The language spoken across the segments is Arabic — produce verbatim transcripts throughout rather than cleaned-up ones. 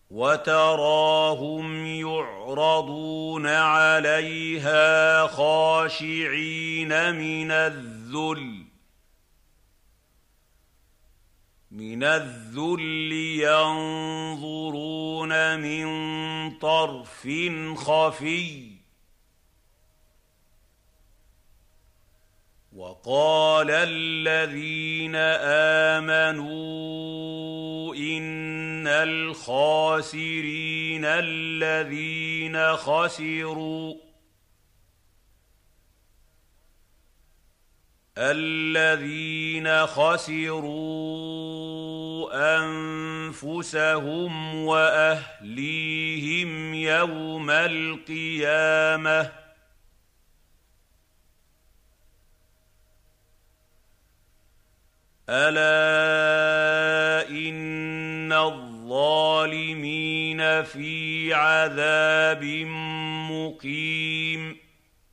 وتراهم يعرضون عليها خاشعين من الذل من الذل ينظرون من طرف خفي وقال الذين آمنوا إن الخاسرين الذين خسروا الذين خسروا أنفسهم وأهليهم يوم القيامة ألا إن الظالمين في عذاب مقيم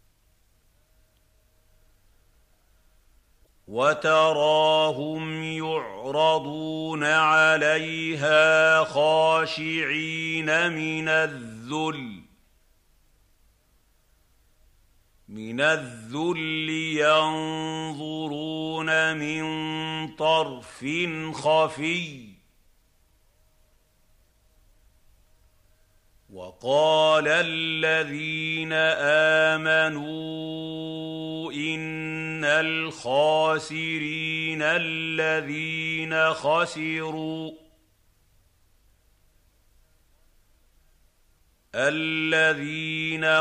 وتراهم يعرضون عليها خاشعين من الذل من الذل ينظرون من طرف خفي وقال الذين آمنوا إن الخاسرين الذين خسروا الذين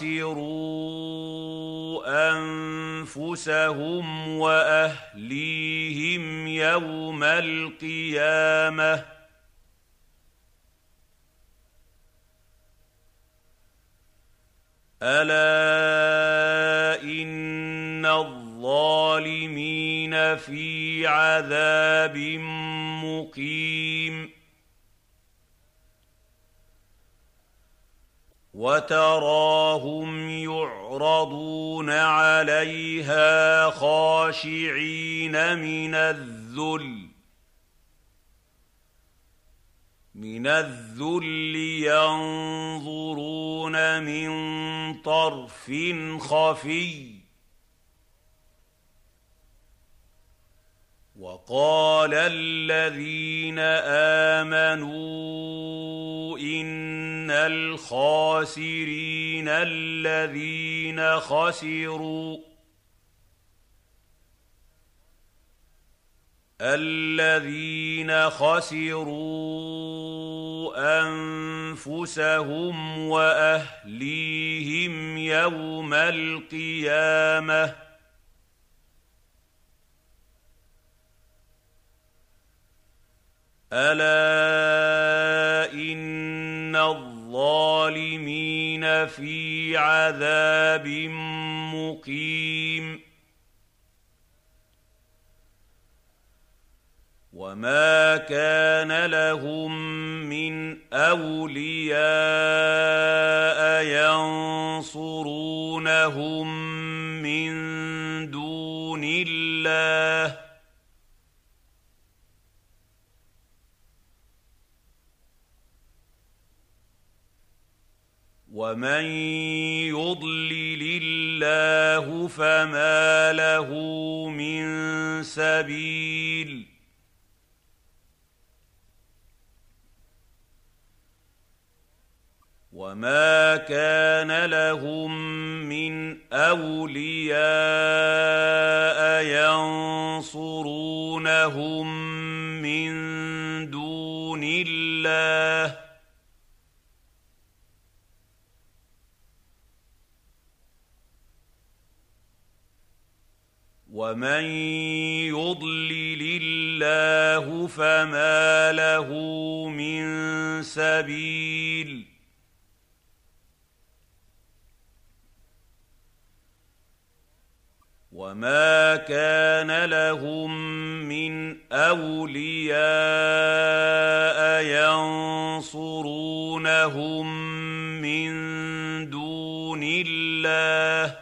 خسروا أنفسهم وأهليهم يوم القيامة ألا إن الظالمين في عذاب مقيم وتراهم يعرضون عليها خاشعين من الذل من الذل ينظرون من طرف خفي وقال الذين آمنوا إن الخاسرين الذين خسروا الذين خسروا أنفسهم وأهليهم يوم القيامة ألا إن الظالمين في عذاب مقيم وما كان لهم من أولياء ينصرونهم من دون الله ومن يضلل الله فما له من سبيل وما كان لهم من أولياء ينصرونهم من دون الله ومن يضلل الله فما له من سبيل وما كان لهم من أولياء ينصرونهم من دون الله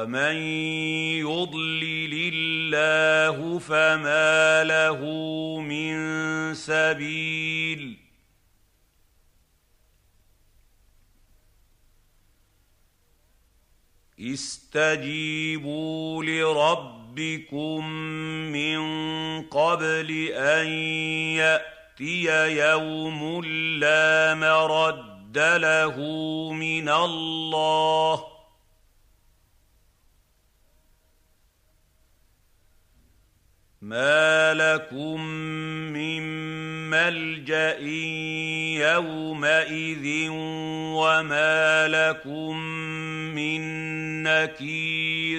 ومن يضلل الله فما له من سبيل استجيبوا لربكم من قبل أن يأتي يوم لا مرد له من الله ما لكم من ملجأ يومئذ وما لكم من نكير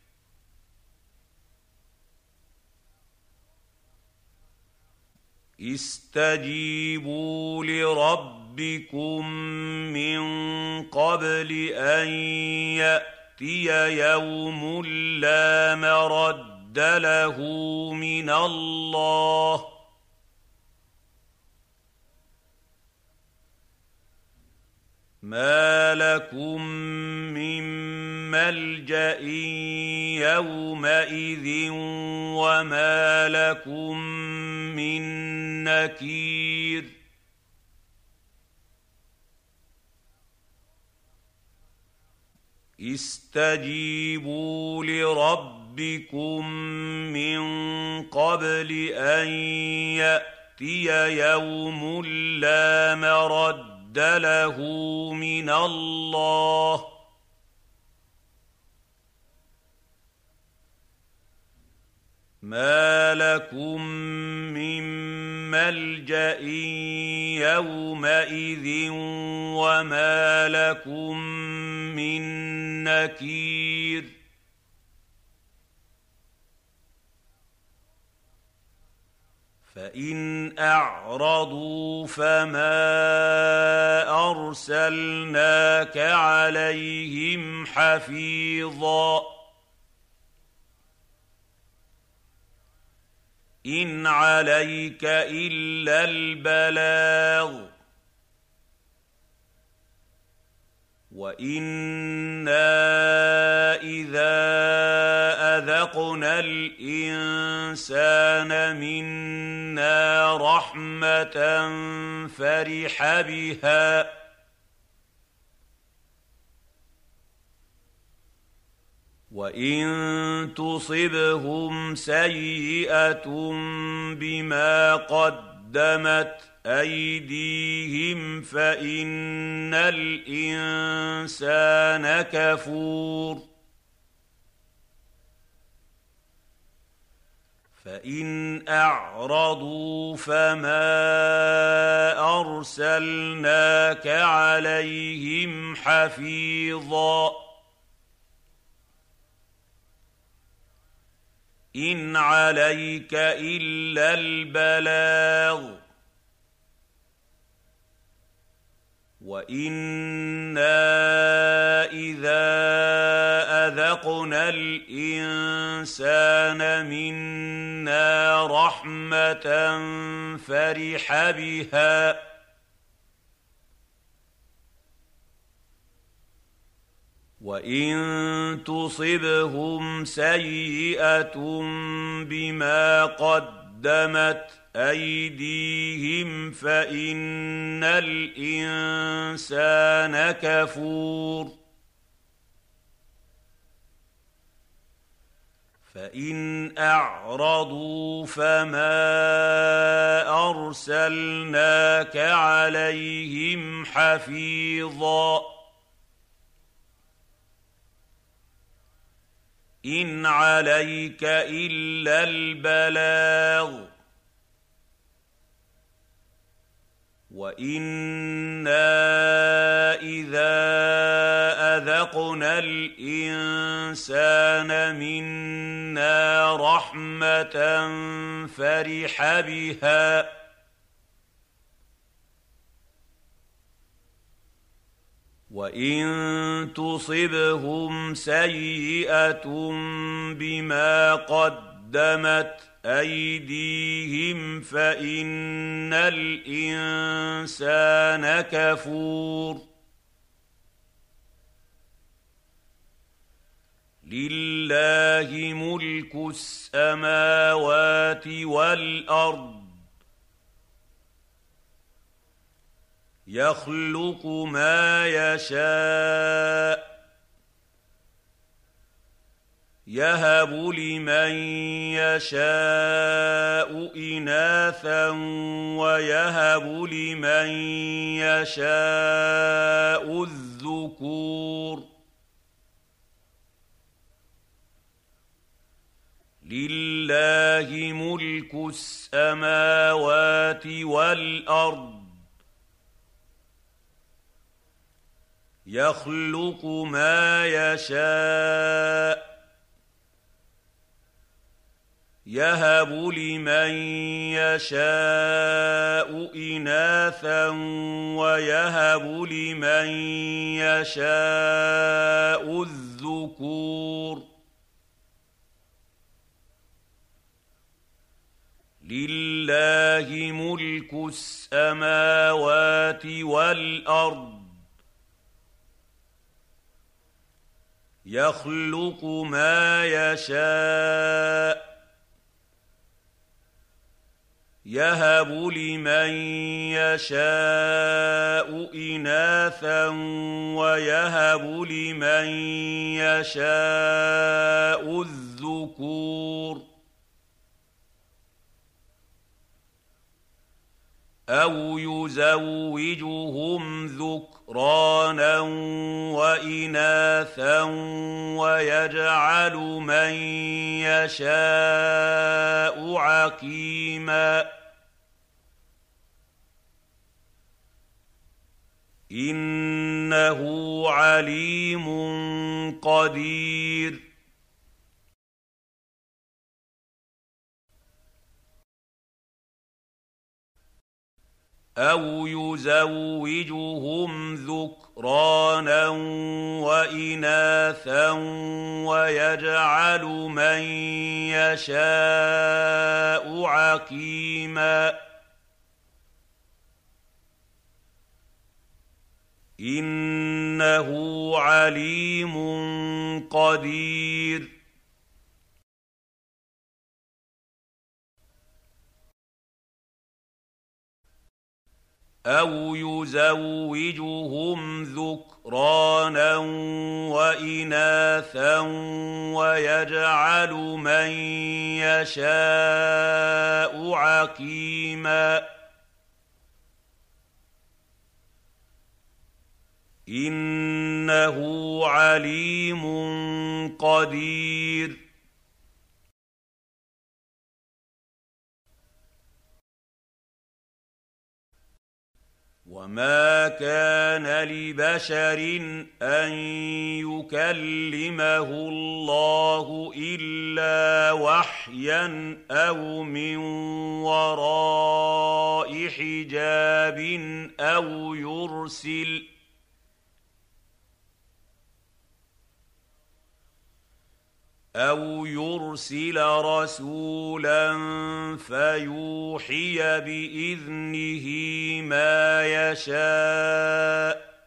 استجيبوا لربكم من قبل أن يأتي يوم لا مرد له من الله ما لكم من ملجأ يومئذ وما لكم من نكير استجيبوا لربكم من قبل أن يأتي يوم لا مرد له من الله ما لكم من ملجأ يومئذ وما لكم من نكير فإن أعرضوا فما أرسلناك عليهم حفيظا إن عليك إلا البلاغ وإنا إذا أذقنا الإنسان منا رحمة فرح بها وإن تصبهم سيئة بما قدمت أيديهم فإن الإنسان كفور فإن أعرضوا فما أرسلناك عليهم حفيظا إن عليك إلا البلاغ وإنا إذا أذقنا الإنسان منا رحمة فرح بها وإن تصبهم سيئة بما قدمت أيديهم فإن الإنسان كفور فإن أعرضوا فما أرسلناك عليهم حفيظا إن عليك إلا البلاغ وإنا إذا أذقنا الإنسان منا رحمة فرح بها وإن تصبهم سيئة بما قدمت أيديهم فإن الإنسان كفور لله ملك السماوات والأرض يخلق ما يشاء يهب لمن يشاء إناثا ويهب لمن يشاء الذكور لله ملك السماوات والأرض يخلق ما يشاء يهب لمن يشاء إناثا ويهب لمن يشاء الذكور لله ملك السماوات والأرض يخلق ما يشاء يهب لمن يشاء إناثا ويهب لمن يشاء الذكور أو يزوجهم ذكرانا وإناثا ويجعل من يشاء عقيما إنه عليم قدير أو يزوجهم ذكرانا وإناثا ويجعل من يشاء عقيما إنه عليم قدير أو يزوجهم ذكرانا وإناثا ويجعل من يشاء عقيما إنه عليم قدير وما كان لبشر أن يكلمه الله إلا وحيا أو من وراء حجاب أو يرسل أو يرسل رسولا فيوحي بإذنه ما يشاء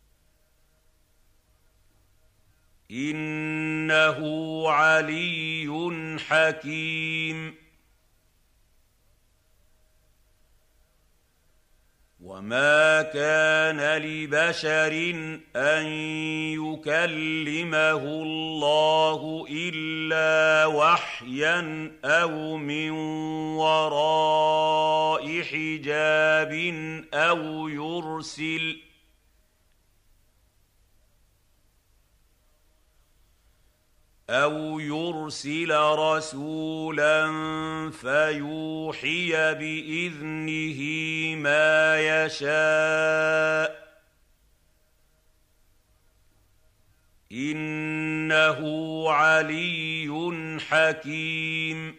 إنه علي حكيم وما كان لبشر أن يكلمه الله إلا وحيا أو من وراء حجاب أو يرسل أو يرسل رسولا فيوحي بإذنه ما يشاء إنه علي حكيم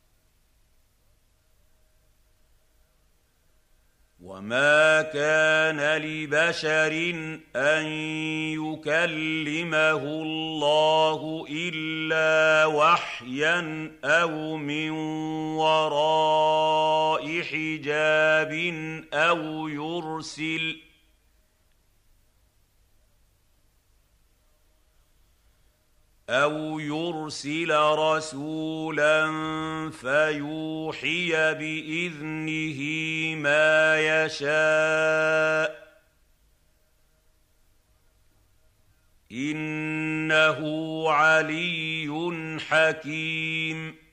وما كان لبشر أن يكلمه الله إلا وحيا أو من وراء حجاب أو يرسل أَوْ يُرْسِلَ رَسُولًا فَيُوحِيَ بِإِذْنِهِ مَا يَشَاءُ ۚ إِنَّهُ عَلِيٌّ حَكِيمٌ